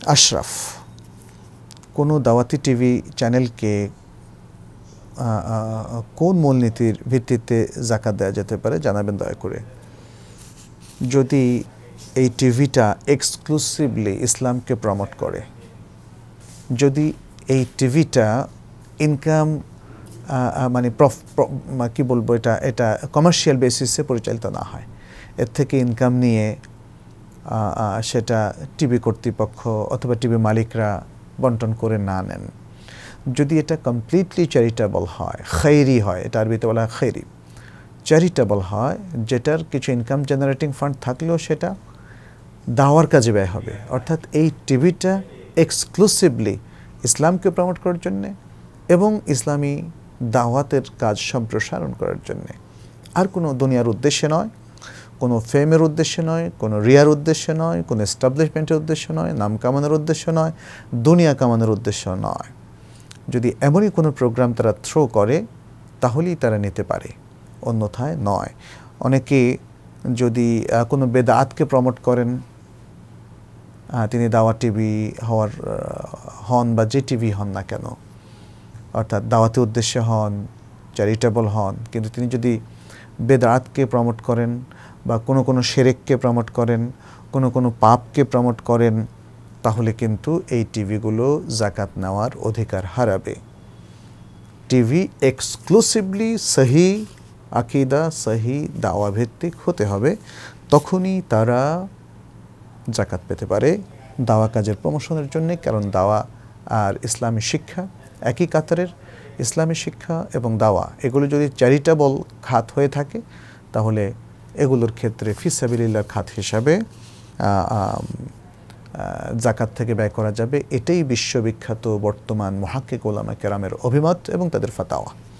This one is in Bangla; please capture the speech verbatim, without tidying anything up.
আশরাফ, কোনো দাওয়াতি টিভি চ্যানেলকে কোন মূলনীতির ভিত্তিতে যাকাত দেওয়া যেতে পারে জানাবেন দয়া করে। যদি এই টিভিটা এক্সক্লুসিভলি ইসলামকে প্রমোট করে, যদি এই টিভিটা ইনকাম মানে কি বলবো, এটা এটা কমার্শিয়াল বেসিসে পরিচালিত না হয়, এর থেকে ইনকাম নিয়ে সেটা টিভি কর্তৃপক্ষ অথবা টিভি মালিকরা বন্টন করে না নেন, যদি এটা কমপ্লিটলি চ্যারিটেবল হয়, খৈরি হয়, এটা আরবিতে বলা হয় খৈরি, চ্যারিটেবল হয়, যেটার কিছু ইনকাম জেনারেটিং ফান্ড থাকলেও সেটা দাওয়ার কাজে ব্যয় হবে, অর্থাৎ এই টিভিটা এক্সক্লুসিভলি ইসলামকে প্রমোট করার জন্যে এবং ইসলামী দাওয়াতের কাজ সম্প্রসারণ করার জন্যে, আর কোনো দুনিয়ার উদ্দেশ্যে নয়, কোনো ফেমের উদ্দেশ্যে নয়, কোনো রিয়ার উদ্দেশ্যে নয়, কোনো এস্টাবলিশমেন্টের উদ্দেশ্য নয়, নাম কামানোর উদ্দেশ্য নয়, দুনিয়া কামানোর উদ্দেশ্য নয়। যদি এমনই কোনো প্রোগ্রাম তারা থ্রো করে তাহলেই তারা নিতে পারে, অন্যথায় নয়। অনেকে যদি কোনো বেদাতকে প্রমোট করেন, তিনি দাওয়া টিভি হওয়ার হন বা যে টিভি হন না কেন, অর্থাৎ দাওয়াতি উদ্দেশ্যে হন, চ্যারিটেবল হন, কিন্তু তিনি যদি বেদাতকে প্রমোট করেন বা কোনো কোনো শিরককে প্রমোট করেন, কোনো কোনো পাপকে প্রমোট করেন, তাহলে কিন্তু এই টিভিগুলো যাকাত নেওয়ার অধিকার হারাবে। টিভি এক্সক্লুসিভলি সহি আকিদা, সহি দাওয়া ভিত্তিক হতে হবে, তখনই তারা যাকাত পেতে পারে দাওয়া কাজের প্রমোশনের জন্য। কারণ দাওয়া আর ইসলামী শিক্ষা একই কাতারের, ইসলামী শিক্ষা এবং দাওয়া এগুলো যদি চ্যারিটেবল খাত হয়ে থাকে তাহলে এগুলোর ক্ষেত্রে ফিসাবিলিল্লাহর খাত হিসাবে যাকাত থেকে ব্যয় করা যাবে। এটাই বিশ্ববিখ্যাত বর্তমান মুহাক্কিক উলামা কেরামের অভিমত এবং তাদের ফাতাওয়া।